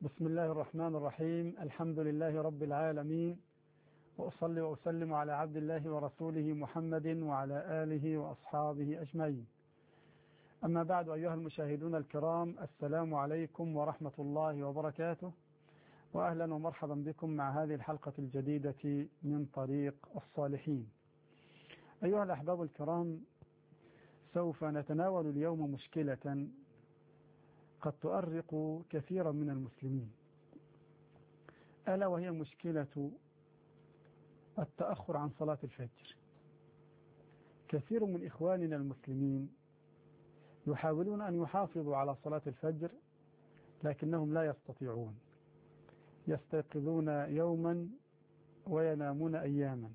بسم الله الرحمن الرحيم. الحمد لله رب العالمين، وأصلي وأسلم على عبد الله ورسوله محمد وعلى آله وأصحابه أجمعين. أما بعد، أيها المشاهدون الكرام، السلام عليكم ورحمة الله وبركاته، وأهلا ومرحبا بكم مع هذه الحلقة الجديدة من طريق الصالحين. أيها الأحباب الكرام، سوف نتناول اليوم مشكلة قد تؤرق كثيرا من المسلمين، ألا وهي مشكلة التأخر عن صلاة الفجر. كثير من إخواننا المسلمين يحاولون أن يحافظوا على صلاة الفجر، لكنهم لا يستطيعون، يستيقظون يوما وينامون أياما.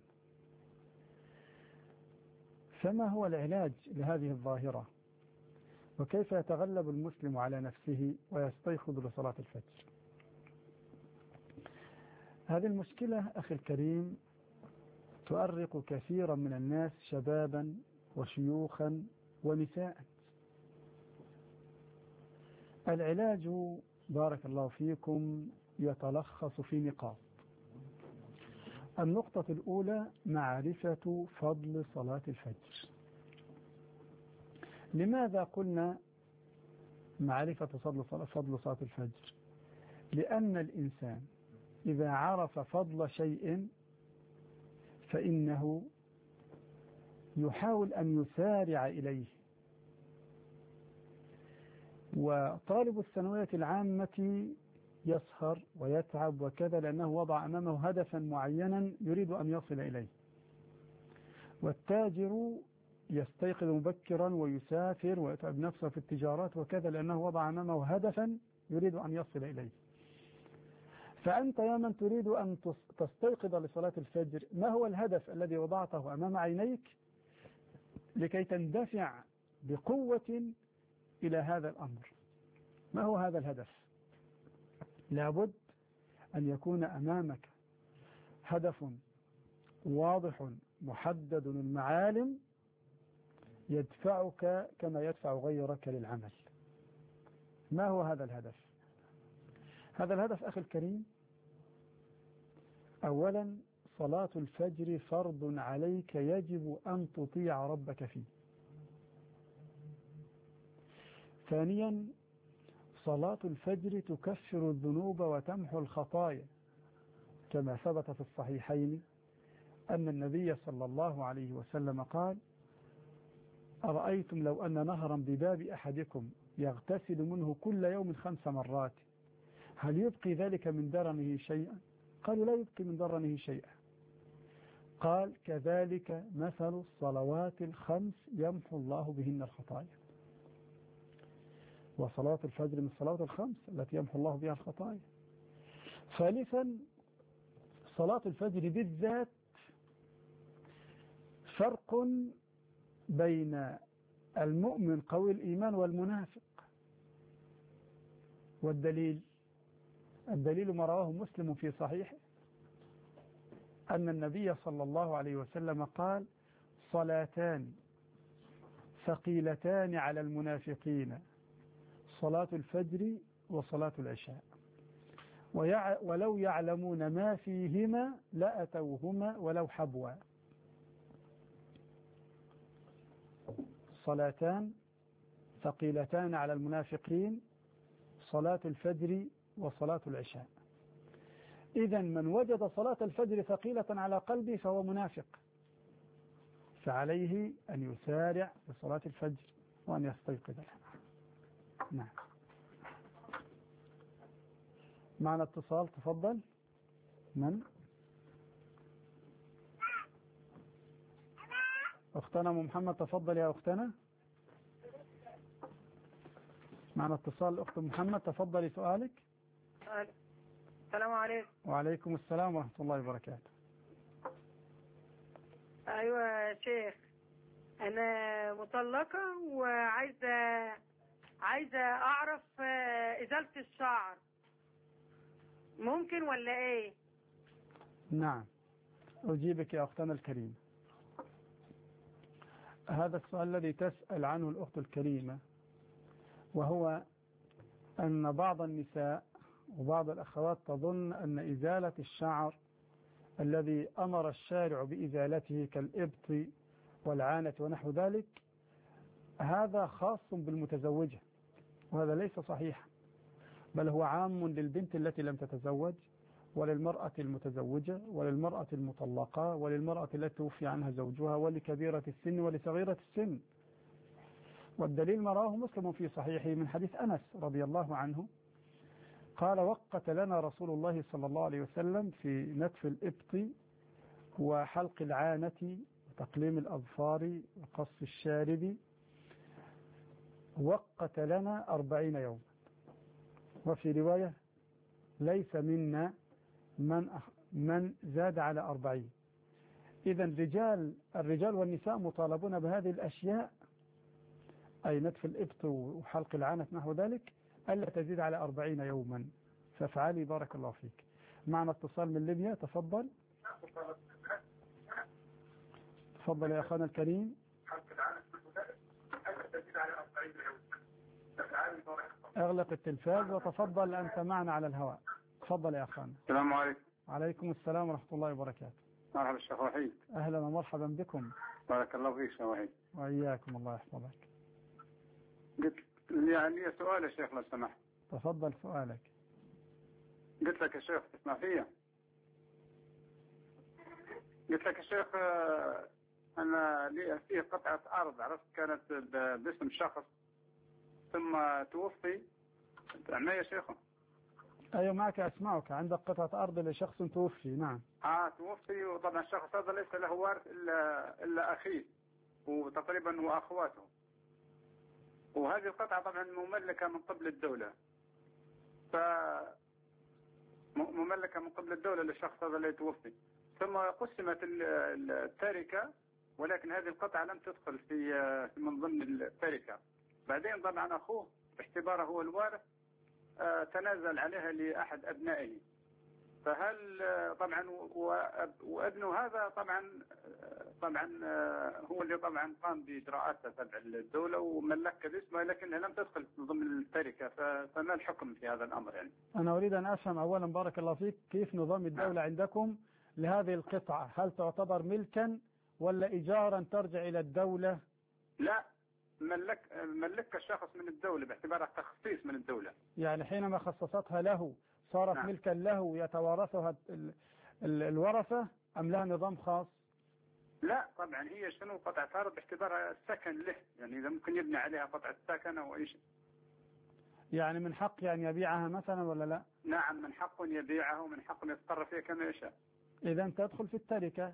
فما هو العلاج لهذه الظاهرة؟ وكيف يتغلب المسلم على نفسه ويستيقظ لصلاة الفجر؟ هذه المشكلة أخي الكريم تؤرق كثيرا من الناس، شبابا وشيوخا ونساء. العلاج بارك الله فيكم يتلخص في نقاط. النقطة الأولى معرفة فضل صلاة الفجر. لماذا قلنا معرفة فضل صلاة الفجر؟ لأن الإنسان إذا عرف فضل شيء فإنه يحاول أن يسارع إليه. وطالب الثانوية العامة يسهر ويتعب وكذا لأنه وضع أمامه هدفا معينا يريد أن يصل إليه. والتاجر يستيقظ مبكرا ويسافر ويتعب نفسه في التجارات وكذا لأنه وضع أمامه هدفا يريد أن يصل إليه. فأنت يا من تريد أن تستيقظ لصلاة الفجر، ما هو الهدف الذي وضعته أمام عينيك لكي تندفع بقوة إلى هذا الأمر؟ ما هو هذا الهدف؟ لابد أن يكون أمامك هدف واضح محدد المعالم يدفعك كما يدفع غيرك للعمل. ما هو هذا الهدف؟ هذا الهدف أخي الكريم، أولا صلاة الفجر فرض عليك يجب أن تطيع ربك فيه. ثانيا صلاة الفجر تكفر الذنوب وتمحو الخطايا، كما ثبت في الصحيحين أن النبي صلى الله عليه وسلم قال: أرأيتم لو أن نهرا بباب أحدكم يغتسل منه كل يوم 5 مرات هل يبقي ذلك من درنه شيئا؟ قالوا: لا يبقي من درنه شيئا. قال: كذلك مثل الصلوات الخمس يمحو الله بهن الخطايا. وصلاة الفجر من الصلوات الخمس التي يمحو الله بها الخطايا. ثالثا صلاة الفجر بالذات فرق بين المؤمن قوي الإيمان والمنافق. والدليل ما رواه مسلم في صحيحه أن النبي صلى الله عليه وسلم قال: صلاتان ثقيلتان على المنافقين، صلاة الفجر وصلاة العشاء، ولو يعلمون ما فيهما لأتوهما ولو حبوا. صلاتان ثقيلتان على المنافقين، صلاة الفجر وصلاة العشاء. إذن من وجد صلاة الفجر ثقيلة على قلبه فهو منافق، فعليه أن يسارع لصلاة الفجر وأن يستيقظ لها. نعم. معنا اتصال، تفضل. من؟ أختنا أم محمد، تفضل يا أختنا. معنا اتصال الأخت محمد، تفضلي سؤالك. السلام عليكم. وعليكم السلام ورحمة الله وبركاته. أيوة يا شيخ، أنا مطلقة وعايزة أعرف إزالة الشعر ممكن ولا إيه؟ نعم، أجيبك يا أختنا الكريمة. هذا السؤال الذي تسأل عنه الأخت الكريمة، وهو أن بعض النساء وبعض الأخوات تظن أن إزالة الشعر الذي أمر الشارع بإزالته كالإبط والعانة ونحو ذلك هذا خاص بالمتزوجة، وهذا ليس صحيح، بل هو عام للبنت التي لم تتزوج وللمرأة المتزوجة وللمرأة المطلقة وللمرأة التي توفي عنها زوجها ولكبيرة السن ولصغيرة السن. والدليل ما رواه مسلم في صحيحه من حديث أنس رضي الله عنه قال: وقت لنا رسول الله صلى الله عليه وسلم في نتف الإبط وحلق العانة وتقليم الأظفار وقص الشارب، وقت لنا 40 يوما. وفي رواية: ليس منا من زاد على 40. إذا الرجال والنساء مطالبون بهذه الأشياء، أي نتف الإبط وحلق العانة نحو ذلك، ألا تزيد على 40 يوما. فافعلي بارك الله فيك. معنا اتصال من ليبيا، تفضل. تفضل يا أخانا الكريم. اغلق التلفاز وتفضل أنت معنا على الهواء. تفضل يا أخانا. السلام عليكم. عليكم السلام ورحمة الله وبركاته. مرحبا الشيخ وحيد. أهلا ومرحبا بكم. بارك الله فيك شيخ وحيد. وإياكم، الله يحفظك. قلت لي سؤال يا شيخ لو سمحت. تفضل سؤالك. قلت لك يا شيخ تسمع فيا؟ قلت لك يا شيخ أنا لي فيه قطعة أرض، عرفت، كانت باسم شخص ثم توفي. معي يا شيخ؟ أيوة معك، أسمعك. عندك قطعة أرض لشخص توفي. نعم. توفي، وطبعا الشخص هذا ليس له وارث إلا أخيه وتقريبا وأخواته، وهذه القطعة طبعا مملكة من قبل الدولة، مملكة من قبل الدولة للشخص هذا اللي توفي. ثم قسمت التركة، ولكن هذه القطعة لم تدخل في من ضمن التركة. بعدين طبعا أخوه باعتباره هو الوارث تنازل عليها لأحد أبنائه. فهل طبعا وابنه هذا طبعا هو اللي طبعا قام بإجراءات تبع الدولة وملك باسمه، لكنها لم تدخل ضمن التركة. فما الحكم في هذا الأمر يعني؟ أنا أريد أن أفهم أولا بارك الله فيك كيف نظام الدولة عندكم لهذه القطعة. هل تعتبر ملكا ولا إيجارا ترجع إلى الدولة؟ لا، ملك الشخص من الدولة باعتبارها تخصيص من الدولة. يعني حينما خصصتها له صارت نعم. ملكا له يتوارثها الورثة أم لها نظام خاص؟ لا طبعا هي شنو قطعة أرض باعتبارها سكن له، يعني إذا ممكن يبني عليها قطعة سكن أو أي شيء. يعني من حق أن يبيعها مثلا ولا لا؟ نعم من حق يبيعها ومن حق يتصرف فيها كما يشاء. إذا تدخل في التركة.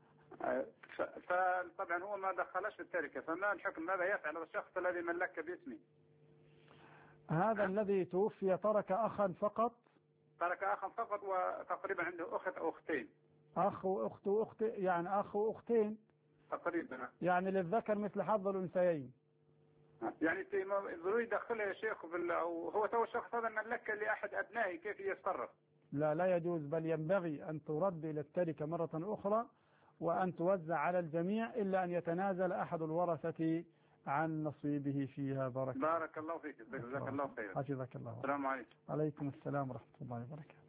فطبعا هو ما دخلش في التركة، فما الحكم؟ ماذا يفعل الشخص الذي ملك باسمه؟ هذا الذي توفي ترك أخا فقط؟ ترك أخا فقط، وتقريبا عنده أخت أو أختين. أخ وأخت وأخت، يعني أخ وأختين تقريبا. يعني للذكر مثل حظ الأنثيين. يعني ضروري يدخلها يا شيخ أو هو تو الشخص هذا ملك لأحد أبنائه، كيف يتصرف؟ لا يجوز، بل ينبغي أن ترد إلى التركة مرة أخرى وأن توزع على الجميع إلا أن يتنازل أحد الورثة عن نصيبه فيها. بارك الله فيك، جزاك الله خير. حفظك الله. السلام عليكم. عليكم السلام ورحمة الله وبركاته.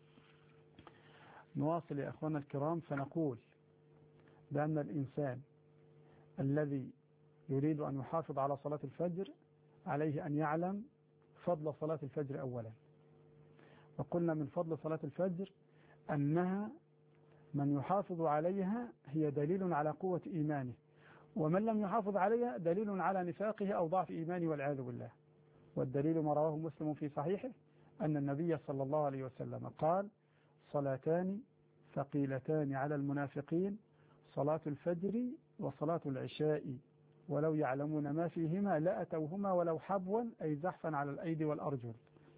نواصل يا أخوانا الكرام، فنقول بأن الإنسان الذي يريد أن يحافظ على صلاة الفجر عليه أن يعلم فضل صلاة الفجر أولا. وقلنا من فضل صلاة الفجر أنها من يحافظ عليها هي دليل على قوة إيمانه، ومن لم يحافظ عليها دليل على نفاقه أو ضعف إيمانه والعياذ بالله. والدليل ما رواه مسلم في صحيحه أن النبي صلى الله عليه وسلم قال: صلاتان ثقيلتان على المنافقين، صلاة الفجر وصلاة العشاء، ولو يعلمون ما فيهما لأتوهما ولو حبوا، أي زحفا على الأيدي والأرجل.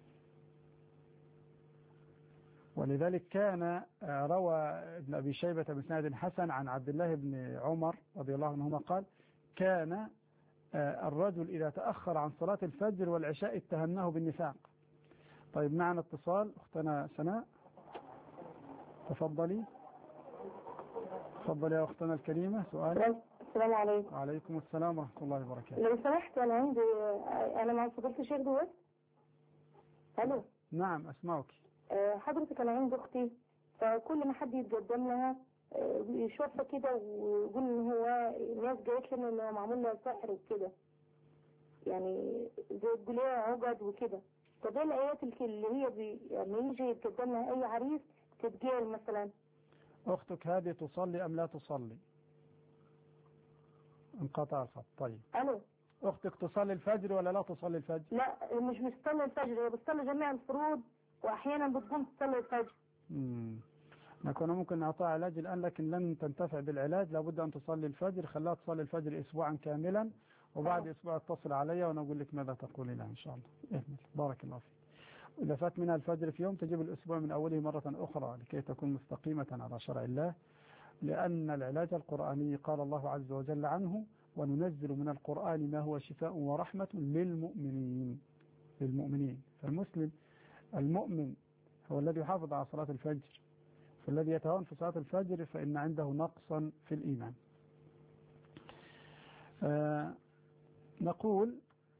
ولذلك كان روى ابن أبي شيبة بإسناد حسن عن عبد الله بن عمر رضي الله عنهما قال: كان الرجل إذا تأخر عن صلاة الفجر والعشاء اتهمناه بالنفاق. طيب معنا اتصال، أختنا سناء، تفضلي. تفضلي يا أختنا الكريمة، سؤال. السلام عليكم. وعليكم السلام ورحمة الله وبركاته. لو سمحت أنا عندي، أنا مع فضيلة الشيخ دلوقتي. ألو. نعم أسمعك. حضرتك أنا عندي أختي، فكل ما حد يتقدم لها يشوفها كده ويقول إن هو الناس قالت لنا إنه معمول لها سحر وكده، يعني زي تقول إيه عقد وكده. فده الآيات اللي هي يعني يجي يتقدم لها أي عريس تتقال مثلا. أختك هذه تصلي أم لا تصلي؟ انقطع الخط. طيب ألو. أختك تصلي الفجر ولا لا تصلي الفجر؟ لا مش بتصلي الفجر، هي بتصلي جميع الفروض وأحيانا بتقوم تصلي الفجر. كنا ممكن نعطيها علاج الآن لكن لن تنتفع بالعلاج، لابد أن تصلي الفجر. خلاها تصلي الفجر أسبوعا كاملا، وبعد أسبوع اتصل علي ونقول لك ماذا تقولين إن شاء الله. بارك الله فيك. إذا فات منها الفجر في يوم تجيب الأسبوع من أوله مرة أخرى لكي تكون مستقيمة على شرع الله، لأن العلاج القرآني قال الله عز وجل عنه: وننزل من القرآن ما هو شفاء ورحمة للمؤمنين. فالمسلم المؤمن هو الذي يحافظ على صلاة الفجر، فالذي يتهاون في صلاة الفجر فإن عنده نقصا في الإيمان. نقول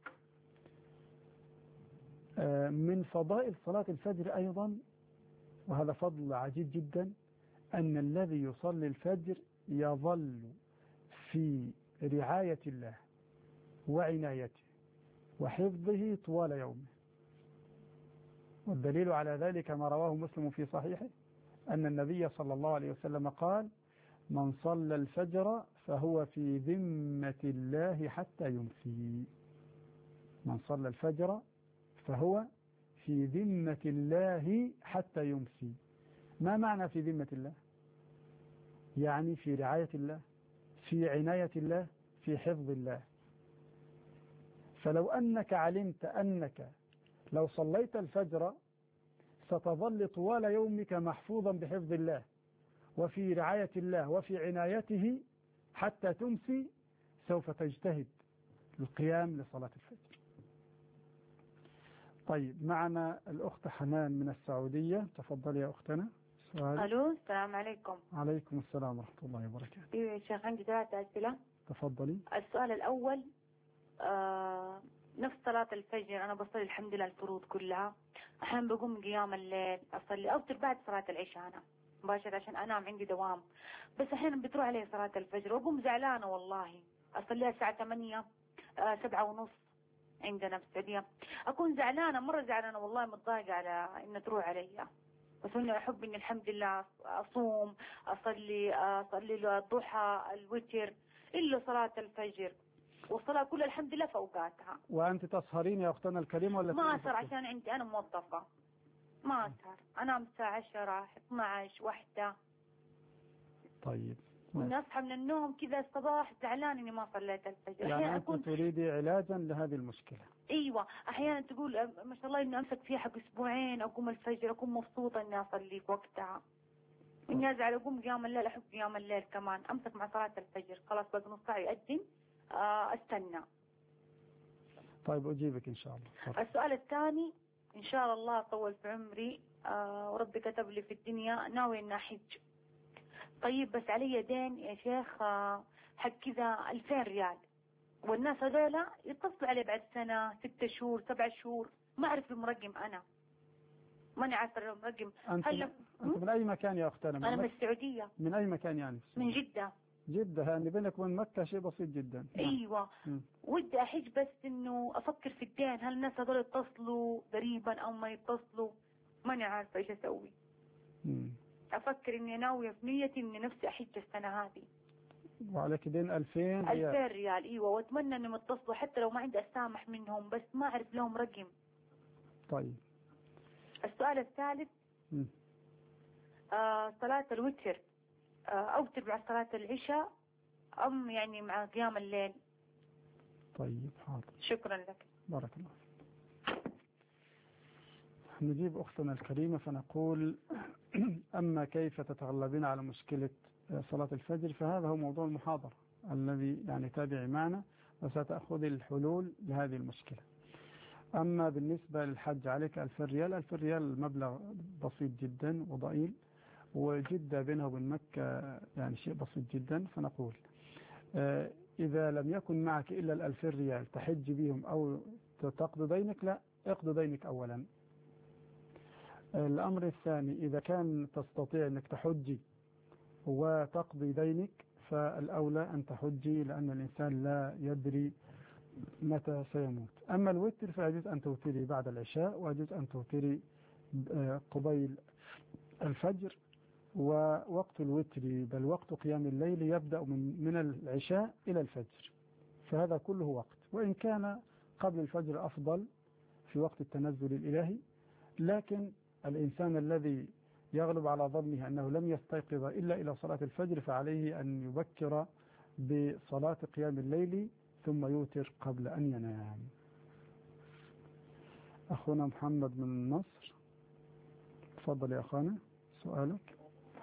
من فضائل صلاة الفجر أيضا، وهذا فضل عجيب جدا، أن الذي يصلي الفجر يظل في رعاية الله وعنايته وحفظه طوال يومه. والدليل على ذلك ما رواه مسلم في صحيحه أن النبي صلى الله عليه وسلم قال: من صلى الفجر فهو في ذمة الله حتى يمسي. من صلى الفجر فهو في ذمة الله حتى يمسي. ما معنى في ذمة الله؟ يعني في رعاية الله، في عناية الله، في حفظ الله. فلو أنك علمت أنك لو صليت الفجر ستظل طوال يومك محفوظا بحفظ الله وفي رعاية الله وفي عنايته حتى تمسي، سوف تجتهد للقيام لصلاة الفجر. طيب معنا الأخت حنان من السعودية. تفضلي يا أختنا. ألو السلام عليكم. عليكم السلام ورحمة الله وبركاته. ايوه يا شيخ عندي 3 أسئلة. تفضلي. السؤال الأول نفس صلاة الفجر أنا بصلي الحمد لله الفروض كلها، أحيانا بقوم قيام الليل أصلي أوتر بعد صلاة العشاء أنا مباشرة عشان أنام عندي دوام، بس أحيانا بتروح علي صلاة الفجر وأقوم زعلانة والله أصليها الساعة 8 7:30 عندنا في السعودية، أكون زعلانة مرة زعلانة والله متضايقة على إن تروح علي، بس أنا أحب إني الحمد لله أصوم أصلي الضحى الوتر إلا صلاة الفجر، والصلاة كلها الحمد لله في أوقاتها. وأنت تسهرين يا أختنا الكريمة ولا؟ ما أسهر عشان عندي أنا موظفة، ما أسهر، أنام الساعة 10 12 1. طيب. وإني أصحى من النوم كذا الصباح زعلان إني ما صليت الفجر. يعني أنت تريدي علاجا لهذه المشكلة؟ أيوة، أحيانا تقول ما شاء الله إني أمسك فيها حق أسبوعين أقوم الفجر أكون مبسوطة إني أصلي في وقتها، إني أزعل أقوم قيام الليل، أحب قيام الليل كمان، أمسك مع صلاة الفجر خلاص باقي نص ساعة يأذن أستنى. طيب أجيبك إن شاء الله. السؤال الثاني إن شاء الله طول في عمري وربي كتب لي في الدنيا ناوي إن أحج. طيب بس علي دين يا شيخ حق كذا 2000 ريال، والناس هذولا يتصلوا علي بعد سنة 6 شهور 7 شهور، ما أعرف المرقم، أنا ماني عارفة المرقم. أنت من أي مكان يا أختنا؟ أنا من السعودية. من أي مكان يعني؟ من جدة. جدة، يعني بينك وبين مكة شيء بسيط جدا. أيوة. ودي أحج بس إنه أفكر في الدين، هل الناس هذول يتصلوا قريبا أو ما يتصلوا، ماني عارفة إيش أسوي. أفكر إني ناوية في نيتي إني نفسي أحج السنة هذه. وعليك دين 2000 ريال. 2000 ريال أيوة، وأتمنى إنهم يتصلوا حتى لو ما عندي أسامح منهم، بس ما أعرف لهم رقم. طيب. السؤال الثالث صلاة الوتر أوتر مع صلاة العشاء أم يعني مع قيام الليل؟ طيب حاضر. شكرا لك. بارك الله. نجيب أختنا الكريمة فنقول أما كيف تتغلبين على مشكلة صلاة الفجر، فهذا هو موضوع المحاضرة الذي يعني تابعي معنا وستأخذ الحلول لهذه المشكلة. أما بالنسبة للحج عليك 2000 ريال. 2000 ريال مبلغ بسيط جدا وضئيل، وجدة بينها وبين مكة يعني شيء بسيط جدا، فنقول إذا لم يكن معك إلا 2000 ريال تحج بهم أو تقضي دينك، لا اقضي دينك أولا، الأمر الثاني، إذا كان تستطيع أنك تحجي وتقضي دينك فالأولى أن تحجي، لأن الإنسان لا يدري متى سيموت. أما الوتر فيجوز أن توتري بعد العشاء، ويجوز أن توتري قبيل الفجر. ووقت الوتر بل وقت قيام الليل يبدأ من العشاء إلى الفجر، فهذا كله وقت، وإن كان قبل الفجر أفضل في وقت التنزل الإلهي، لكن الإنسان الذي يغلب على ظنه أنه لم يستيقظ إلا إلى صلاة الفجر فعليه أن يبكر بصلاة قيام الليل ثم يوتر قبل أن ينام. أخونا محمد من مصر، تفضل يا أخانا سؤالك.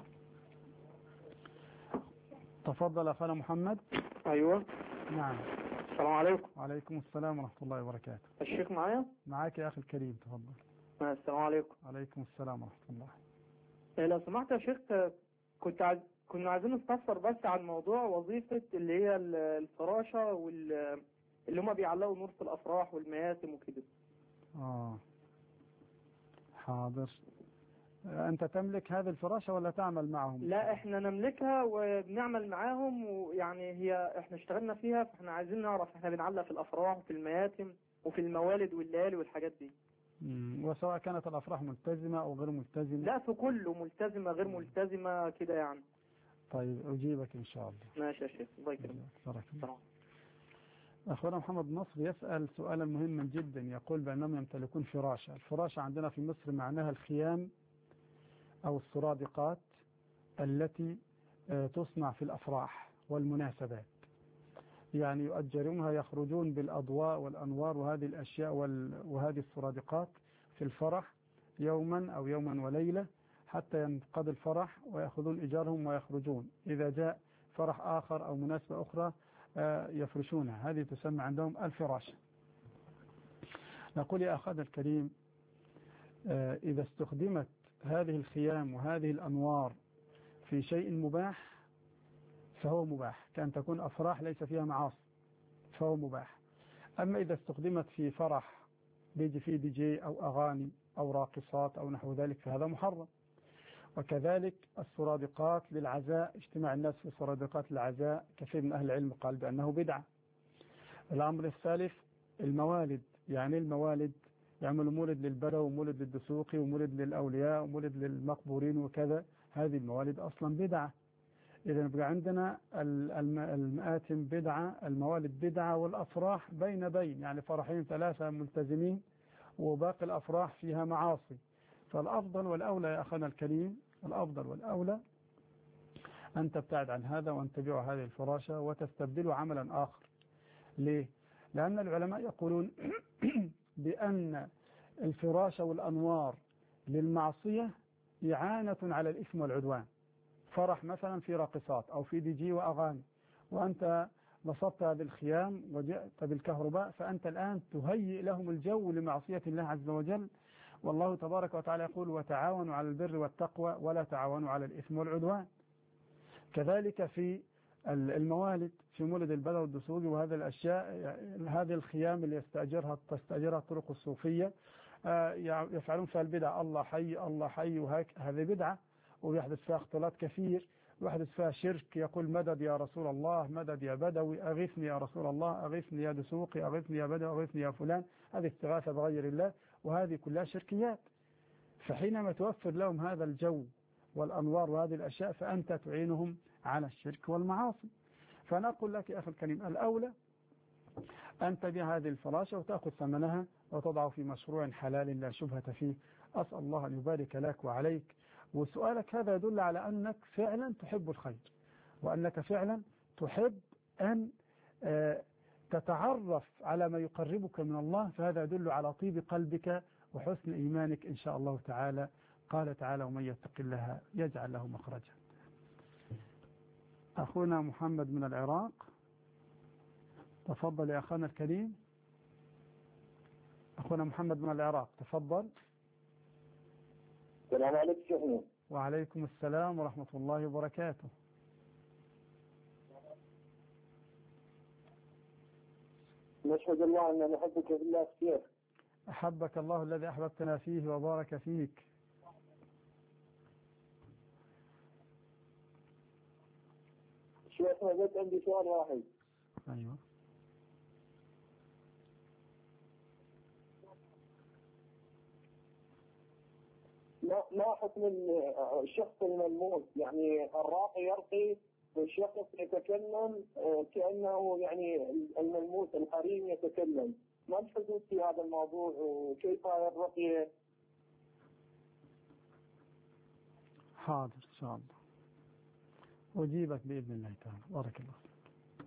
تفضل أخونا محمد. ايوه. نعم. السلام عليكم. وعليكم السلام ورحمة الله وبركاته. الشيخ معايا؟ معاك يا أخي الكريم، تفضل. السلام عليكم. وعليكم السلام ورحمة الله. لو سمحت يا شيخ، كنا عايزين نستفسر بس عن موضوع وظيفة اللي هي الفراشة اللي هم بيعلقوا نور في الأفراح والمياسم وكده. حاضر. أنت تملك هذه الفراشة ولا تعمل معهم؟ لا، احنا نملكها وبنعمل معاهم، ويعني احنا اشتغلنا فيها، فاحنا عايزين نعرف احنا بنعلق في الأفراح وفي المياسم وفي الموالد والليالي والحاجات دي. وسواء كانت الأفراح ملتزمة أو غير ملتزمة؟ لا، في كله، ملتزمة غير ملتزمة كده يعني. طيب أجيبك إن شاء الله. ماشي يا شيخ، الله يكرمك. أخونا محمد نصر يسأل سؤالا مهما جدا، يقول بأنهم يمتلكون فراشة. الفراشة عندنا في مصر معناها الخيام أو السرادقات التي تصنع في الأفراح والمناسبات، يعني يؤجرونها، يخرجون بالأضواء والأنوار وهذه الأشياء وهذه السرادقات في الفرح يوما أو يوما وليلة حتى ينقضي الفرح، ويأخذون إيجارهم ويخرجون. إذا جاء فرح آخر أو مناسبة أخرى يفرشونها، هذه تسمى عندهم الفراشة. نقول يا أخانا الكريم، إذا استخدمت هذه الخيام وهذه الأنوار في شيء مباح فهو مباح، كأن تكون أفراح ليس فيها معاصي فهو مباح. أما إذا استخدمت في فرح بيجي فيه دي جي أو أغاني أو راقصات أو نحو ذلك فهذا محرم. وكذلك السرادقات للعزاء، اجتماع الناس في سرادقات العزاء، كثير من أهل العلم قال بأنه بدعة. الأمر الثالث الموالد، يعني الموالد يعملوا مولد للبدو ومولد للدسوقي ومولد للأولياء ومولد للمقبورين وكذا، هذه الموالد أصلا بدعة. إذا نبقى عندنا المآتم بدعة، الموالد بدعة، والأفراح بين يعني فرحين 3 ملتزمين وباقي الأفراح فيها معاصي. فالأفضل والأولى يا أخنا الكريم، الأفضل والأولى أن تبتعد عن هذا وأن تبيع هذه الفراشة وتستبدله عملا آخر. ليه؟ لأن العلماء يقولون بأن الفراشة والأنوار للمعصية إعانة على الإثم والعدوان. فرح مثلا في راقصات أو في دي جي وأغاني، وأنت نصبت بالخيام وجئت بالكهرباء، فأنت الآن تهيئ لهم الجو لمعصية الله عز وجل. والله تبارك وتعالى يقول وتعاونوا على البر والتقوى ولا تعاونوا على الإثم والعدوان. كذلك في الموالد، في مولد البدو والدسوقي وهذه الأشياء، هذه الخيام اللي تستأجرها الطرق الصوفية، يفعلون فيها البدع، الله حي الله حي وهيك، هذه بدعة ويحدث فيها اختلاط كثير، ويحدث فيها شرك، يقول مدد يا رسول الله، مدد يا بدوي، أغثني يا رسول الله، أغثني يا دسوقي، أغثني يا بدوي، أغثني يا فلان، هذه استغاثة بغير الله، وهذه كلها شركيات. فحينما توفر لهم هذا الجو والأنوار وهذه الأشياء فأنت تعينهم على الشرك والمعاصي. فنقول لك يا أخي الكريم، الأولى أن تبيع هذه الفراشة وتأخذ ثمنها وتضعه في مشروع حلال لا شبهة فيه. أسأل الله أن يبارك لك وعليك. وسؤالك هذا يدل على أنك فعلا تحب الخير، وأنك فعلا تحب أن تتعرف على ما يقربك من الله، فهذا يدل على طيب قلبك وحسن إيمانك إن شاء الله تعالى. قال تعالى ومن يتق الله يجعل له مخرجا. أخونا محمد من العراق، تفضل يا أخونا الكريم. أخونا محمد من العراق، تفضل. السلام عليكم شيخنا. وعليكم السلام ورحمة الله وبركاته. نشهد الله أن نحبك في الله كثير. أحبك الله الذي أحببتنا فيه وبارك فيك. شيخنا بس عندي سؤال واحد. أيوة. ما حكم الشخص الملموس؟ يعني الراقي يرقي والشخص يتكلم كأنه يعني الملموس القرين يتكلم، ما الحدود في هذا الموضوع وكيف الرقية؟ حاضر إن شاء الله أجيبك بإذن الله تعالى. بارك الله فيك.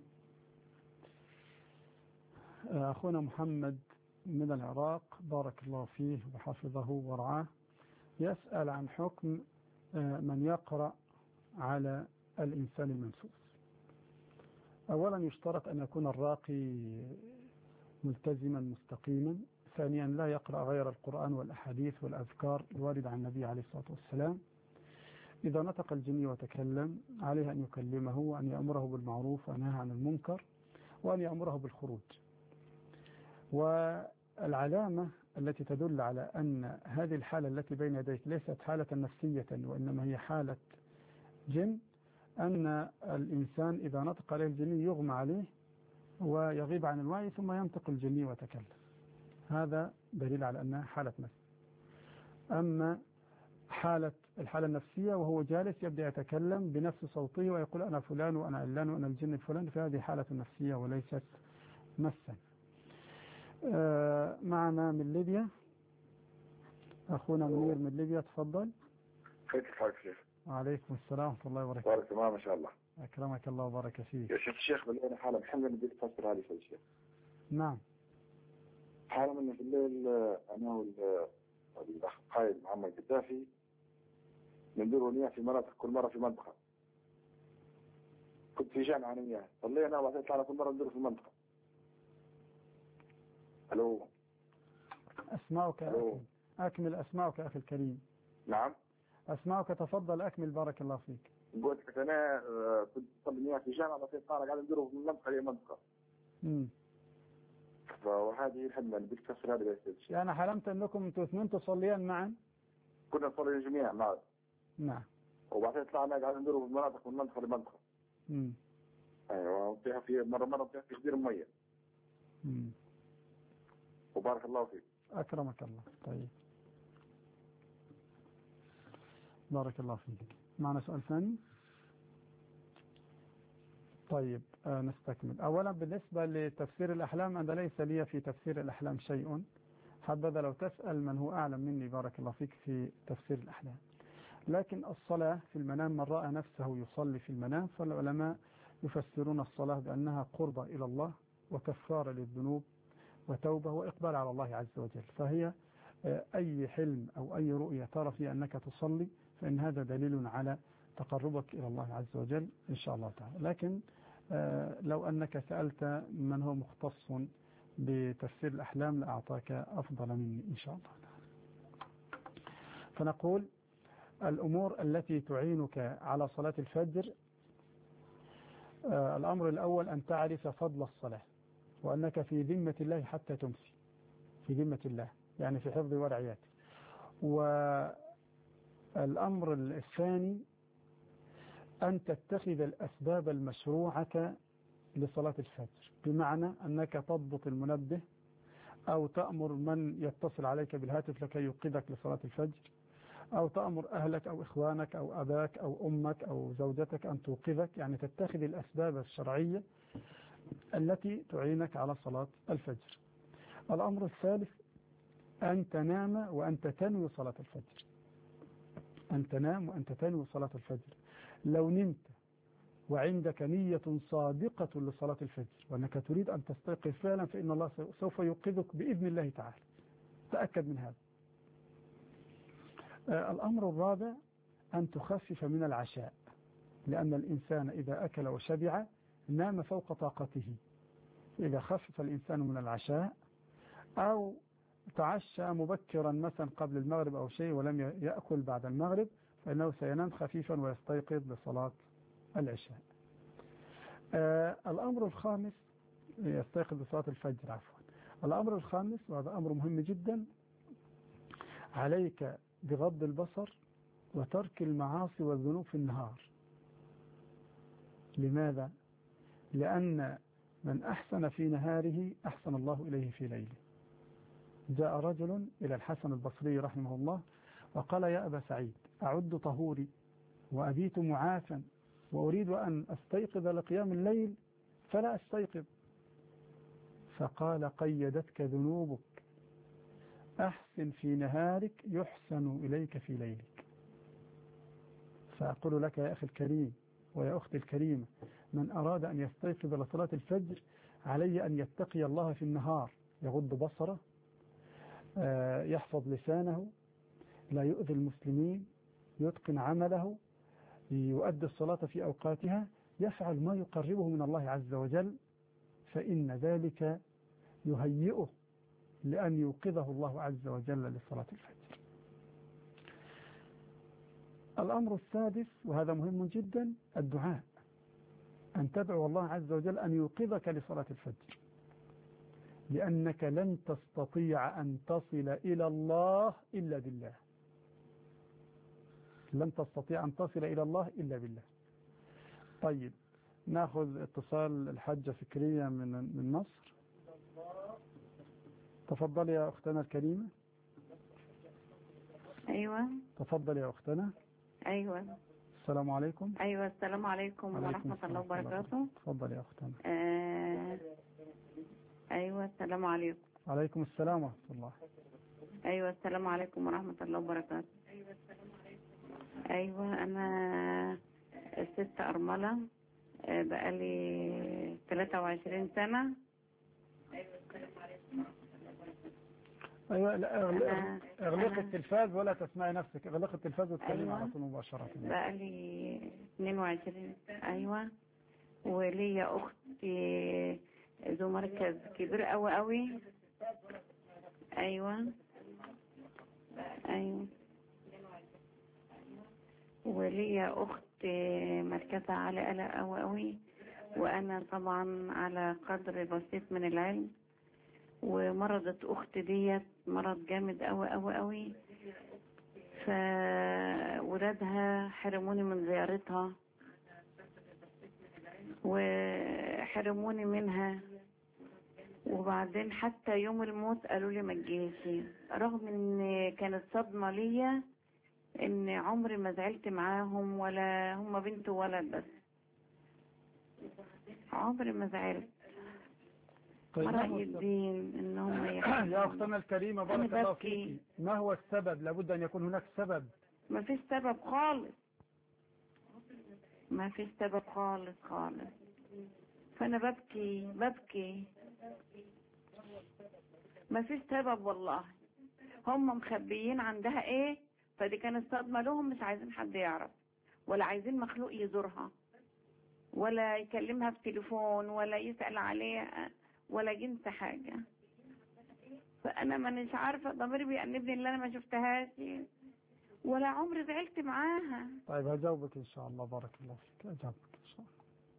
أخونا محمد من العراق بارك الله فيه وحفظه ورعاه يسأل عن حكم من يقرأ على الإنسان الممسوس. أولا يشترط أن يكون الراقي ملتزما مستقيما. ثانيا لا يقرأ غير القرآن والأحاديث والأذكار الواردة عن النبي عليه الصلاة والسلام. إذا نطق الجني وتكلم عليه أن يكلمه وأن يأمره بالمعروف وينهى عن المنكر وأن يأمره بالخروج. والعلامة التي تدل على أن هذه الحالة التي بين يديك ليست حالة نفسية وإنما هي حالة جن، أن الإنسان إذا نطق عليه الجني يغمى عليه ويغيب عن الوعي ثم ينطق الجني وتكلم. هذا دليل على أنها حالة نفس. أما الحالة النفسية وهو جالس يبدأ يتكلم بنفس صوته ويقول أنا فلان وأنا علان وأنا الجن الفلان، فهذه حالة نفسية وليست مسا. معنا من ليبيا أخونا منير من ليبيا، تفضل. كيف حالك شيخ؟ وعليكم السلام ورحمة الله وبركاته. بارك تمام ما شاء الله. أكرمك الله وبارك فيك. يا شيخ الشيخ بالليل حالة محمد بدي تفسر هذه الشيء. نعم. حالة من في الليل أنا والأخ قائد محمد القدافي ندور مياه في مناطق، كل مرة في منطقة. كنت في جامعة عن مياه، صلينا وبعدين طلعنا كل مرة ندور في المنطقة. ألو. أسمعك. ألو. أكمل أسمعك أخي الكريم. نعم. أسمعك تفضل أكمل بارك الله فيك. قلت لك أنا كنت صلي مياه في جامعة بعدين طلعنا قاعد ندور في المنطقة هي منطقة. وهذه الحملة اللي بتكسر هذا الشيء. يعني حلمت أنكم أنتوا اثنين تصليان معا؟ كنا نصلي جميعا معا. نعم. وبعدين طلعنا قاعد ندور في المناطق من منطقة لمنطقة. أيوة في مرة في كثير مية. وبارك الله فيك. أكرمك الله. طيب بارك الله فيك. معنا سؤال ثاني. طيب نستكمل. أولا بالنسبة لتفسير الأحلام أنا ليس لي في تفسير الأحلام شيء، حبذا لو تسأل من هو أعلم مني بارك الله فيك في تفسير الأحلام. لكن الصلاة في المنام من رأى نفسه يصلي في المنام فالعلماء يفسرون الصلاة بأنها قربة إلى الله وكفارة للذنوب وتوبة وإقبال على الله عز وجل. فهي أي حلم أو أي رؤية ترى فيها أنك تصلي فإن هذا دليل على تقربك إلى الله عز وجل إن شاء الله تعالى. لكن لو أنك سألت من هو مختص بتفسير الأحلام لأعطاك أفضل مني إن شاء الله تعالى. فنقول الأمور التي تعينك على صلاة الفجر، الأمر الأول أن تعرف فضل الصلاة وأنك في ذمة الله حتى تمسي، في ذمة الله يعني في حفظ ورعياته. والأمر الثاني أن تتخذ الأسباب المشروعة لصلاة الفجر، بمعنى أنك تضبط المنبه أو تأمر من يتصل عليك بالهاتف لكي يوقظك لصلاة الفجر، أو تأمر أهلك أو إخوانك أو أباك أو أمك أو زوجتك أن توقظك، يعني تتخذ الأسباب الشرعية التي تعينك على صلاة الفجر. الأمر الثالث أن تنام وأنت تنوي صلاة الفجر، أن تنام وأنت تنوي صلاة الفجر. لو نمت وعندك نية صادقة لصلاة الفجر وأنك تريد أن تستيقظ فعلا فإن الله سوف يوقظك بإذن الله تعالى، تأكد من هذا. الأمر الرابع أن تخفف من العشاء، لأن الإنسان إذا أكل وشبع نام فوق طاقته. إذا خفف الإنسان من العشاء أو تعشى مبكرا مثلا قبل المغرب أو شيء ولم يأكل بعد المغرب فإنه سينام خفيفا ويستيقظ لصلاة العشاء. الأمر الخامس يستيقظ لصلاة الفجر عفوا. الأمر الخامس وهذا أمر مهم جدا، عليك بغض البصر وترك المعاصي والذنوب في النهار. لماذا؟ لأن من أحسن في نهاره أحسن الله إليه في ليله. جاء رجل إلى الحسن البصري رحمه الله وقال: يا أبا سعيد، أعد طهوري وأبيت معافا وأريد أن أستيقظ لقيام الليل فلا أستيقظ. فقال: قيدتك ذنوبك، أحسن في نهارك يحسن إليك في ليلك. فأقول لك يا أخي الكريم ويا أختي الكريمة، من أراد أن يستيقظ لصلاة الفجر عليه أن يتقي الله في النهار، يغض بصره، يحفظ لسانه، لا يؤذي المسلمين، يتقن عمله، يؤدي الصلاة في أوقاتها، يفعل ما يقربه من الله عز وجل، فإن ذلك يهيئه لأن يوقظه الله عز وجل لصلاة الفجر. الأمر السادس، وهذا مهم جدا، الدعاء، أن تدعو الله عز وجل أن يوقظك لصلاة الفجر، لأنك لن تستطيع أن تصل إلى الله إلا بالله. لن تستطيع أن تصل إلى الله إلا بالله. طيب، نأخذ اتصال الحجة فكرية من مصر. تفضل يا أختنا الكريمة. أيوة. تفضل يا أختنا. أيوة. السلام عليكم. أيوة، السلام عليكم ورحمة الله وبركاته. تفضل يا أختنا. أيوة، السلام عليكم. عليكم السلام ورحمة الله. أيوة، السلام عليكم ورحمة الله وبركاته. أيوة، أنا ست أرملة، بقالي 23 سنة. أيوة، اغلق التلفاز ولا تسمعي نفسك، اغلق التلفاز وتكلمي على طول مباشرة. بقالي 22. أيوة، وليا أختي ذو مركز كبير قوي قوي. أيوة. أيوة، وليا أخت مركزها عالي قوي قوي، وأنا طبعا على قدر بسيط من العلم. ومرضت أختي ديت مرض جامد قوي قوي قوي، فولادها حرموني من زيارتها وحرموني منها، وبعدين حتى يوم الموت قالوا لي ما تجيش، رغم ان كانت صدمة ليا ان عمري ما زعلت معاهم، ولا هم بنت وولد، بس عمري ما زعلت. طيب، ما رأي الدين ان هم يا أختنا الكريمة بارك الله فيك، ما هو السبب؟ لابد أن يكون هناك سبب. ما فيش سبب خالص، ما فيش سبب خالص خالص. فأنا ببكي ما فيش سبب والله. هم مخبيين عندها ايه، فدي كانت صدمة لهم، مش عايزين حد يعرف، ولا عايزين مخلوق يزورها، ولا يكلمها في تليفون، ولا يسأل عليها، ولا جنس حاجة. فأنا مانيش عارفة، ضميري بيأنبني اللي أنا ما شفتهاش، ولا عمري زعلت معاها. طيب، هجاوبك إن شاء الله. بارك الله فيك، هجاوبك إن شاء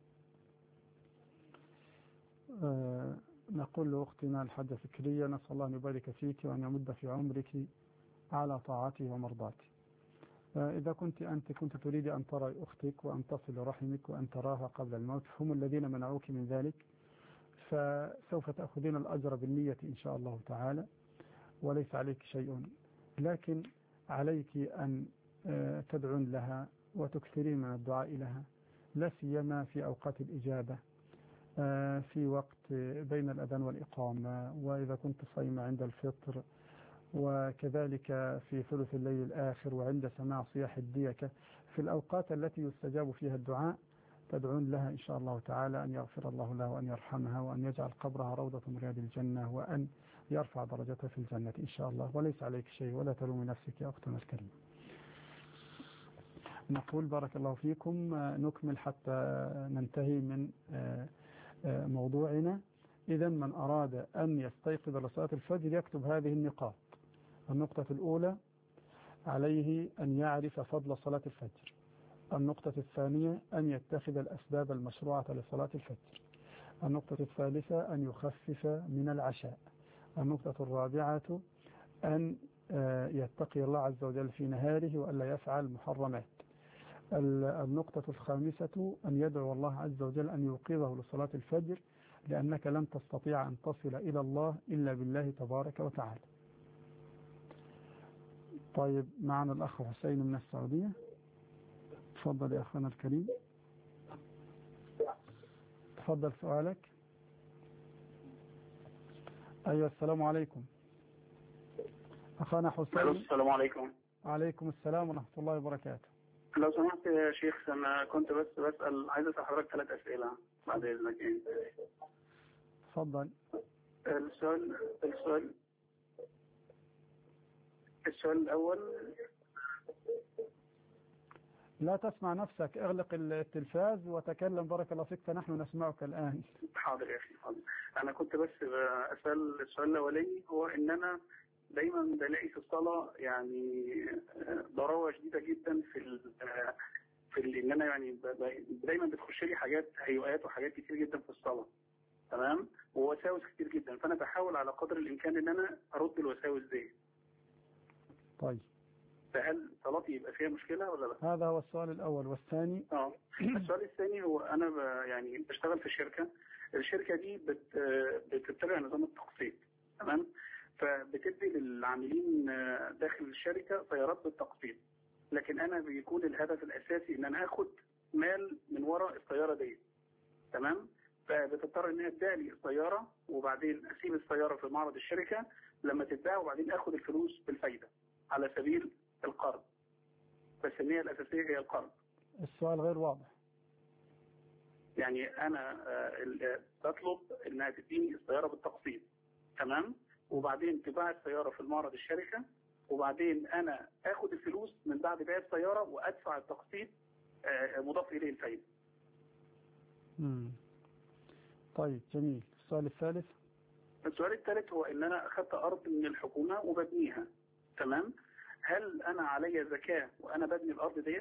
الله. نقول لأختنا الحاجة فكرية: نسأل الله أن يبارك فيك وأن يمد في عمرك على طاعته ومرضاته. إذا كنت تريد أن ترى أختك وأن تصل رحمك وأن تراها قبل الموت، هم الذين منعوك من ذلك، فسوف تأخذين الأجر بالنية إن شاء الله تعالى، وليس عليك شيء، لكن عليك أن تدعون لها وتكثرين من الدعاء لها، لا سيما في أوقات الإجابة، في وقت بين الأذان والإقامة، وإذا كنت صيمة عند الفطر، وكذلك في ثلث الليل الآخر، وعند سماع صياح الديكة، في الأوقات التي يستجاب فيها الدعاء، تدعون لها إن شاء الله تعالى أن يغفر الله لها وأن يرحمها وأن يجعل قبرها روضة من رياض الجنة وأن يرفع درجتها في الجنة إن شاء الله، وليس عليك شيء، ولا تلومي نفسك يا أختنا الكريمة. نقول بارك الله فيكم، نكمل حتى ننتهي من موضوعنا. إذا من أراد أن يستيقظ لصلاة الفجر يكتب هذه النقاط. النقطة الأولى: عليه أن يعرف فضل صلاة الفجر. النقطة الثانية: أن يتخذ الأسباب المشروعة لصلاة الفجر. النقطة الثالثة: أن يخفف من العشاء. النقطة الرابعة: أن يتقي الله عز وجل في نهاره وألا يفعل محرمات. النقطة الخامسة أن يدعو الله عز وجل أن يوقظه لصلاة الفجر، لأنك لن تستطيع أن تصل إلى الله إلا بالله تبارك وتعالى. طيب، معنا الأخ حسين من السعودية. تفضل يا أخونا الكريم، تفضل سؤالك. أيوة، السلام عليكم أخانا حسين. السلام عليكم. وعليكم السلام ورحمة الله وبركاته. لو سمحت يا شيخ، أنا كنت بسأل، عايز أسأل حضرتك 3 أسئلة بعد إذنك. تفضل. السؤال الأول. لا تسمع نفسك، اغلق التلفاز وتكلم بارك الله فيك، فنحن نسمعك الآن. حاضر يا أخي، حاضر. أنا كنت بس أسأل السؤال الأولاني، هو إن أنا دايما بلاقي في الصلاة يعني ضراوة شديدة جدا في ان انا يعني دايما بتخش لي حاجات، هيئات وحاجات كتير جدا في الصلاة، تمام، ووساوس كتير جدا، فانا بحاول على قدر الامكان ان انا ارد الوساوس دي. طيب، فهل صلاتي يبقى فيها مشكلة ولا لا؟ هذا هو السؤال الأول. والثاني؟ السؤال الثاني هو أنا يعني بشتغل في شركة، الشركة دي بتتبع نظام التقسيط، تمام، فبتدي للعاملين داخل الشركة سيارات بالتقسيط، لكن أنا بيكون الهدف الأساسي إن أنا آخد مال من وراء السيارة دي، تمام، فبتضطر إنها تبيع لي السيارة وبعدين أسيب السيارة في معرض الشركة لما تتباع، وبعدين آخد الفلوس بالفايدة على سبيل القرض، بس النية الأساسية هي القرض. السؤال غير واضح. يعني أنا بطلب إنها تديني السيارة بالتقسيط، تمام، وبعدين تباع السيارة في المعرض الشركة، وبعدين أنا آخد الفلوس من بعد بيع السيارة وأدفع التقسيط مضاف إليه الفايدة. طيب، جميل. السؤال الثالث. السؤال الثالث هو إن أنا أخذت أرض من الحكومة وببنيها، تمام، هل أنا علي زكاة وأنا ببني الأرض دي؟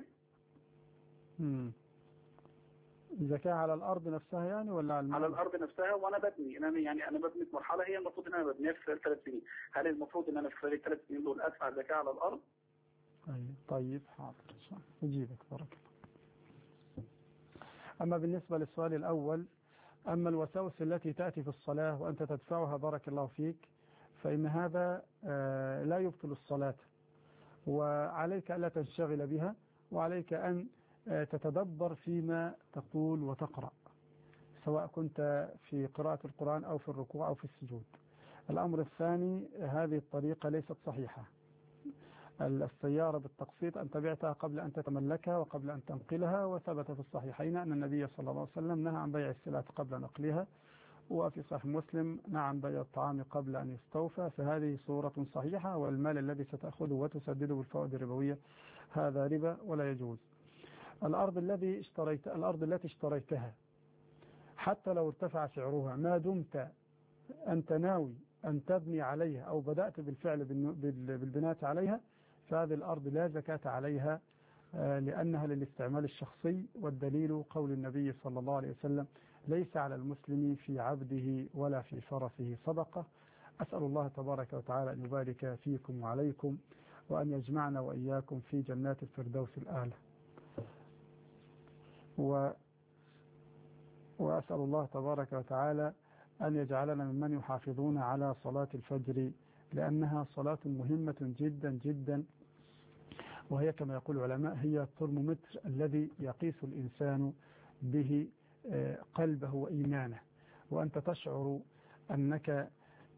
زكاة على الأرض نفسها يعني ولا على المال؟ على الأرض نفسها وأنا ببني، أنا ببني في مرحلة هي المفروض إن أنا ببنيها في خلال 3 سنين، هل المفروض إن أنا في خلال ال3 سنين دول أدفع زكاة على الأرض؟ طيب، حاضر، أجيبك بارك الله. أما بالنسبة للسؤال الأول، أما الوساوس التي تأتي في الصلاة وأنت تدفعها بارك الله فيك، فإن هذا لا يبطل الصلاة، وعليك ألا تنشغل بها، وعليك أن تتدبر فيما تقول وتقرأ، سواء كنت في قراءة القرآن أو في الركوع أو في السجود. الأمر الثاني، هذه الطريقة ليست صحيحة. السيارة بالتقسيط أنت بعتها قبل أن تتملكها وقبل أن تنقلها، وثبت في الصحيحين أن النبي صلى الله عليه وسلم نهى عن بيع السلعة قبل نقلها، وفي صحيح مسلم نهى عن بيع الطعام قبل أن يستوفى، فهذه صورة صحيحة، والمال الذي ستأخذه وتسدده بالفوائد الربوية هذا ربا ولا يجوز. الأرض التي اشتريتها حتى لو ارتفع سعرها، ما دمت أنت ناوي أن تبني عليها أو بدأت بالفعل بالبناء عليها، فهذه الأرض لا زكاة عليها، لأنها للاستعمال الشخصي، والدليل قول النبي صلى الله عليه وسلم: ليس على المسلم في عبده ولا في فرسه صدقة. أسأل الله تبارك وتعالى أن يبارك فيكم وعليكم، وأن يجمعنا وإياكم في جنات الفردوس الأعلى. وأسأل الله تبارك وتعالى أن يجعلنا ممن يحافظون على صلاة الفجر، لأنها صلاة مهمة جدا جدا، وهي كما يقول العلماء هي الترمومتر الذي يقيس الإنسان به قلبه وإيمانه. وأنت تشعر أنك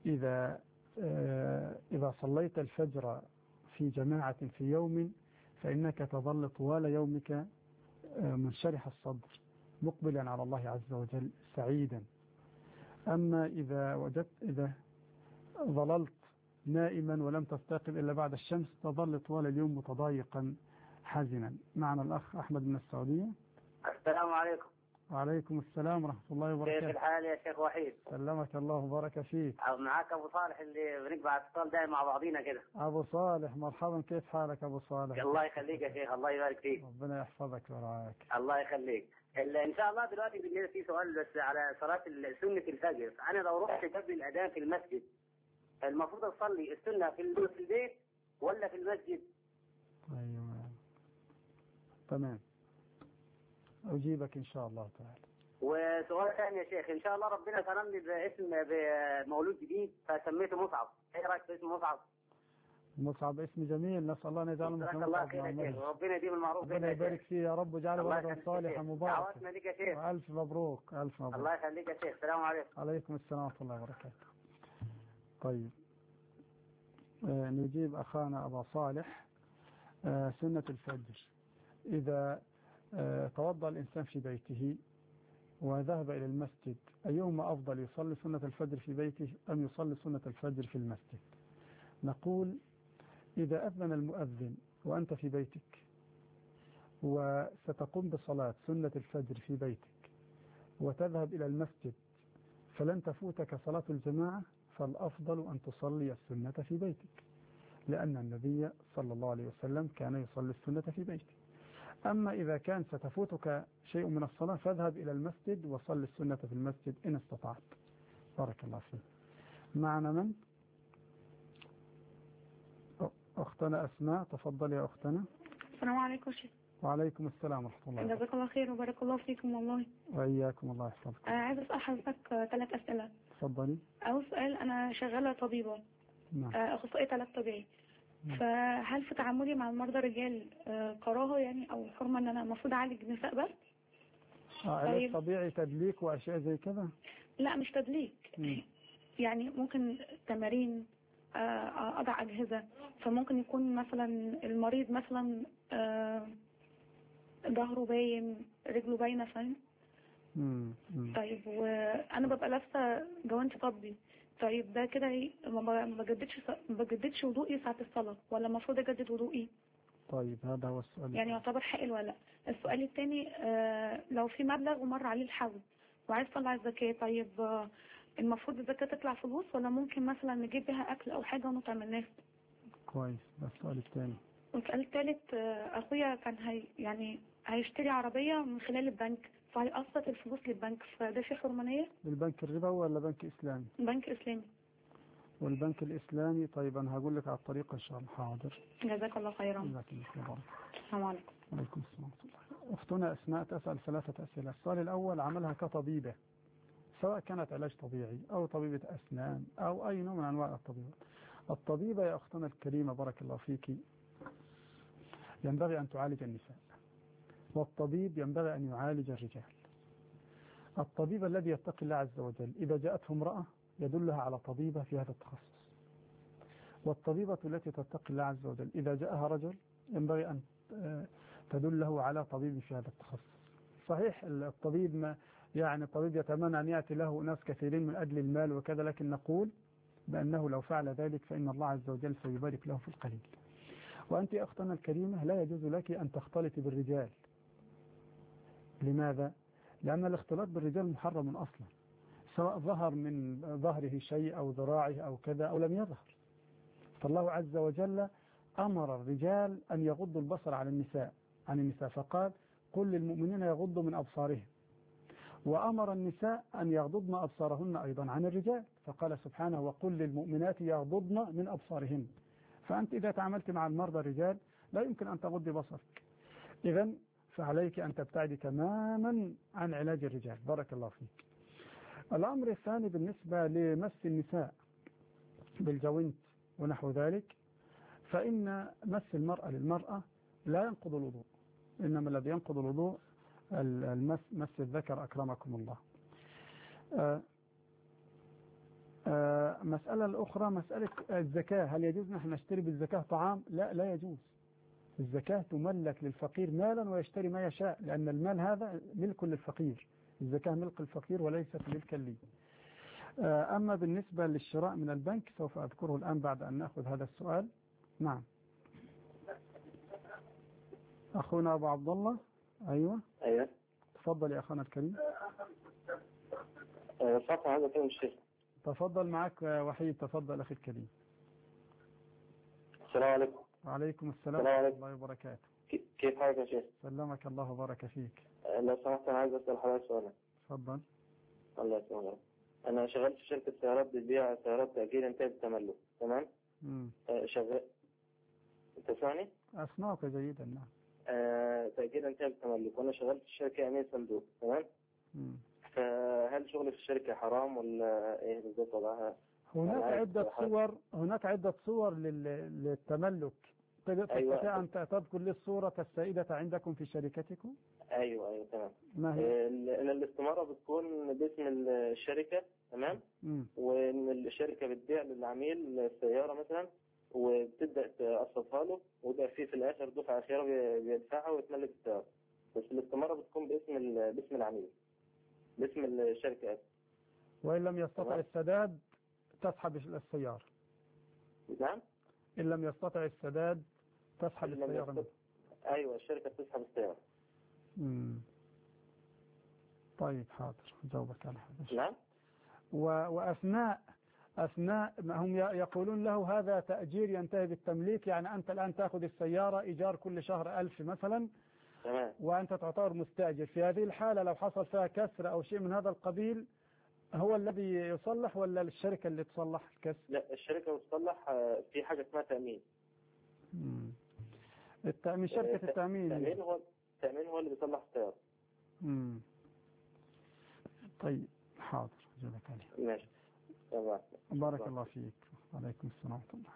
إذا صليت الفجر في جماعة في يوم، فإنك تظل طوال يومك منشرح الصدر مقبلا على الله عز وجل سعيدا. أما إذا ظللت نائما ولم تستيقظ إلا بعد الشمس، تظل طوال اليوم متضايقا حزنا. معنا الأخ أحمد من السعودية. السلام عليكم. وعليكم السلام ورحمة الله وبركاته. كيف الحال يا شيخ وحيد؟ سلمك الله وبارك فيك. معك أبو صالح اللي بنقبع اتصال دائما مع بعضينا كده. أبو صالح، مرحبا، كيف حالك أبو صالح؟ الله يخليك يا شيخ، الله يبارك فيك. ربنا يحفظك ويرعاك. الله يخليك. إن شاء الله دلوقتي بالنسبة في سؤال بس على صلاة سنة الفجر. أنا لو رحت قبل الأذان في المسجد، المفروض أصلي السنة في البيت ولا في المسجد؟ أيوة، تمام. أجيبك إن شاء الله تعالى. وسؤال ثاني يا شيخ، ان شاء الله ربنا كرمني باسم بمولود جديد فسميته مصعب، ايه رايك في اسم مصعب؟ مصعب اسم جميل، نسأل الله أن يجعله جزاك مثل الله مصعب خير يا معمر. شيخ، وربنا يديم المعروف بيننا ربنا يا يبارك شيخ. فيه يا رب ويجعله الله ولدا يخليك يا صالحا شيخ. مباركا. دعواتنا لك يا شيخ. ألف مبروك ألف مبروك. الله يخليك يا شيخ، السلام عليكم. عليكم السلام ورحمة الله وبركاته. طيب نجيب أخانا أبا صالح. سنة الفجر، إذا توضأ الإنسان في بيته وذهب إلى المسجد، أيهما أفضل، يصلي سنة الفجر في بيته أم يصلي سنة الفجر في المسجد؟ نقول إذا أذن المؤذن وأنت في بيتك وستقوم بصلاة سنة الفجر في بيتك وتذهب إلى المسجد فلن تفوتك صلاة الجماعة، فالأفضل أن تصلي السنة في بيتك، لأن النبي صلى الله عليه وسلم كان يصلي السنة في بيته. أما إذا كان ستفوتك شيء من الصلاة فاذهب إلى المسجد وصل السنة في المسجد إن استطعت. بارك الله فيك. معنا من؟ أختنا أسماء، تفضل يا أختنا. السلام عليكم شيخ. وعليكم السلام ورحمة الله وبركاته. جزاك الله خير وبارك الله فيكم والله. وإياكم الله يحفظكم. عايز أسأل حضرتك 3 أسئلة. تفضلي. أول سؤال، أنا شغالة طبيبة، أخصائية علاج طبيعي، فهل في تعاملي مع المرضى الرجال كراهة يعني أو حرمة إن أنا المفروض أعالج نساء بس؟ علاج طبيعي تدليك وأشياء زي كذا؟ لا مش تدليك. يعني ممكن تمارين، أضع أجهزة، فممكن يكون مثلا المريض مثلا ظهره باين، رجله باينة، فاهم؟ طيب وأنا ببقى لابسة جوانتي طبي، طيب ده كده ما بجددش وضوئي ساعة الصلاة ولا المفروض أجدد وضوئي؟ طيب هذا هو السؤال. يعني يعتبر حائل ولا لا؟ السؤال الثاني، لو في مبلغ ومر عليه الحول وعايز طلع الزكاة، طيب المفروض الزكاة تطلع فلوس ولا ممكن مثلا نجيب بها أكل أو حاجة ونطعم الناس؟ كويس. ده السؤال الثاني. والسؤال الثالث، أخويا كان يعني هيشتري عربية من خلال البنك، فهيقسط الفلوس للبنك، فده في حرمانية؟ البنك الربوي ولا بنك إسلامي؟ بنك إسلامي. والبنك الإسلامي، طيب أنا هقول لك على الطريقة إن شاء الله. حاضر. جزاك الله خيرا. جزاك الله خيرا. السلام عليكم. وعليكم السلام ورحمة الله. أختنا أسماء تسأل 3 أسئلة. السؤال الأول، عملها كطبيبة سواء كانت علاج طبيعي أو طبيبة أسنان أو أي نوع من أنواع الطبيبة. الطبيبة يا أختنا الكريمة بارك الله فيك ينبغي أن تعالج النساء، والطبيب ينبغي أن يعالج الرجال. الطبيب الذي يتقي الله عز وجل إذا جاءته امرأة يدلها على طبيبة في هذا التخصص، والطبيبة التي تتقي الله عز وجل إذا جاءها رجل ينبغي أن تدله على طبيب في هذا التخصص. صحيح الطبيب ما يعني الطبيب يتمنى أن يأتي له ناس كثيرين من أجل المال وكذا، لكن نقول بأنه لو فعل ذلك فإن الله عز وجل سيبارك له في القليل. وأنت أختنا الكريمة لا يجوز لك أن تختلطي بالرجال. لماذا؟ لأن الاختلاط بالرجال محرم أصلا، سواء ظهر من ظهره شيء أو ذراعه أو كذا أو لم يظهر. فالله عز وجل أمر الرجال أن يغضوا البصر عن النساء فقال قل للمؤمنين يغضوا من أبصارهم، وأمر النساء أن يغضضن أبصارهن أيضا عن الرجال فقال سبحانه وقل للمؤمنات يغضضن من أبصارهن. فأنت إذا تعاملت مع المرضى الرجال لا يمكن أن تغضي بصرك، إذن فعليك أن تبتعد تماما عن علاج الرجال. بارك الله فيك. الأمر الثاني بالنسبة لمس النساء بالجوانت ونحو ذلك، فإن مس المرأة للمرأة لا ينقض الوضوء، إنما الذي ينقض الوضوء مس الذكر أكرمكم الله. مسألة الأخرى مسألة الزكاة، هل يجوز نحن نشتري بالزكاة طعام؟ لا يجوز. الزكاة تملك للفقير مالا ويشتري ما يشاء، لأن المال هذا ملك للفقير، الزكاة ملك الفقير وليست ملكا لي. أما بالنسبة للشراء من البنك سوف أذكره الآن بعد أن نأخذ هذا السؤال. نعم أخونا أبو عبد الله. أيوة تفضل يا أخونا الكريم. هذا كلام الشيخ. تفضل معك وحيد. تفضل أخي الكريم. السلام عليكم. وعليكم السلام ورحمة الله وبركاته. كيف حالك يا شيخ؟ سلمك الله وبارك فيك. لو سمحت أنا عايز أسأل حضرتك سؤال. تفضل. الله يسلمك. أنا شغال في شركة سيارات بتبيع سيارات تأجير إنتاج التملك، تمام؟ شغال. أنت تسمعني؟ أسمعك جيدا. نعم. تأجيل انتهى بالتملك، وأنا شغال في الشركة أمين صندوق. تمام. فهل شغلي في الشركة حرام ولا إيه بالظبط وضعها؟ هناك عدة صور للتملك. تستطيع أن تذكر لي الصورة السائدة عندكم في شركتكم؟ أيوة تمام. ما هي؟ إن الاستمارة بتكون باسم الشركة. تمام. وإن الشركة بتبيع للعميل السيارة مثلا، وبتبدأ تقسطها له، ويبقى في الآخر دفعة أخيرة بيدفعها ويتملك السيارة. بس الاستمارة بتكون باسم العميل، باسم الشركة. وإن لم يستطع السداد تسحب السيارة. نعم. إن لم يستطع السداد تسحب السيارة. أيوة الشركة تسحب السيارة. طيب حاضر جاوبك على هذا. نعم. وأثناء هم يقولون له هذا تأجير ينتهي بالتمليك، يعني أنت الآن تأخذ السيارة إيجار كل شهر 1000 مثلا. تمام. وأنت تعتبر مستأجر. في هذه الحالة لو حصل فيها كسر أو شيء من هذا القبيل، هو الذي يصلح ولا الشركة اللي تصلح الكسر؟ لا الشركة بتصلح. في حاجة اسمها تأمين. التأمين شركة التأمين. التأمين هو اللي بيصلح السيارة. طيب حاضر جزاك الله. ماشي. بارك الله فيك. وعليكم السلام ورحمة الله.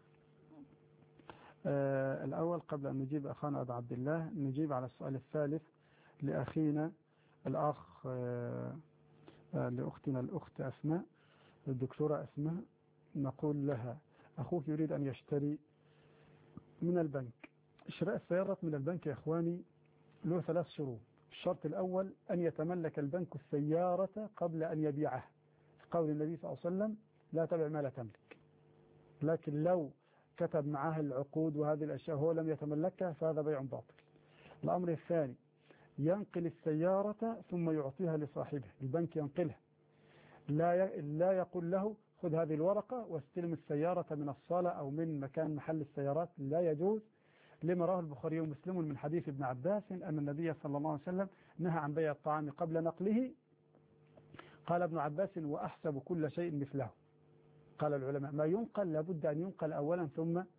الأول قبل أن نجيب أخانا أبا عبد الله، نجيب على السؤال الثالث لأخينا الأخ لأختنا الأخت أسماء، الدكتورة أسماء. نقول لها أخوك يريد أن يشتري من البنك. شراء السيارة من البنك يا إخواني له 3 شروط. الشرط الأول أن يتملك البنك السيارة قبل أن يبيعها، قول النبي صلى الله عليه وسلم لا تبع ما لا تملك. لكن لو كتب معها العقود وهذه الأشياء هو لم يتملكها فهذا بيع باطل. الأمر الثاني ينقل السيارة ثم يعطيها لصاحبه. البنك ينقلها، لا يقول له خذ هذه الورقة واستلم السيارة من الصالة أو من مكان محل السيارات، لا يجوز. لما رواه البخاري ومسلم من حديث ابن عباس أن النبي صلى الله عليه وسلم نهى عن بيع الطعام قبل نقله. قال ابن عباس وأحسب كل شيء مثله. قال العلماء ما ينقل لابد أن ينقل أولا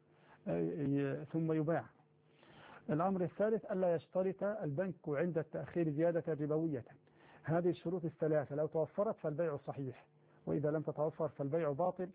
ثم يباع. الأمر الثالث ألا يشترط البنك عند التأخير زيادة ربوية. هذه الشروط الثلاثة لو توفرت فالبيع صحيح، وإذا لم تتوفر فالبيع باطل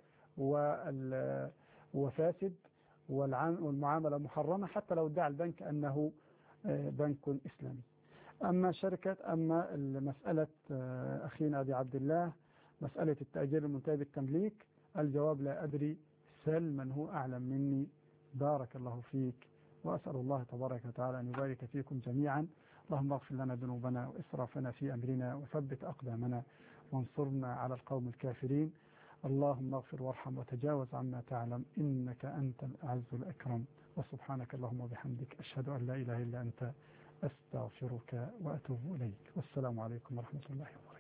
وفاسد والمعاملة محرمة حتى لو ادعى البنك أنه بنك إسلامي. أما مسألة أخينا أبي عبد الله مسألة التأجير المنتهي بالتمليك، الجواب لا أدري، سل من هو أعلم مني. بارك الله فيك، وأسأل الله تبارك وتعالى أن يبارك فيكم جميعا. اللهم اغفر لنا ذنوبنا وإسرافنا في أمرنا وثبت أقدامنا وانصرنا على القوم الكافرين. اللهم اغفر وارحم وتجاوز عما تعلم إنك أنت الأعز الأكرم. وسبحانك اللهم وبحمدك أشهد أن لا إله إلا أنت أستغفرك وأتوب إليك. والسلام عليكم ورحمة الله وبركاته.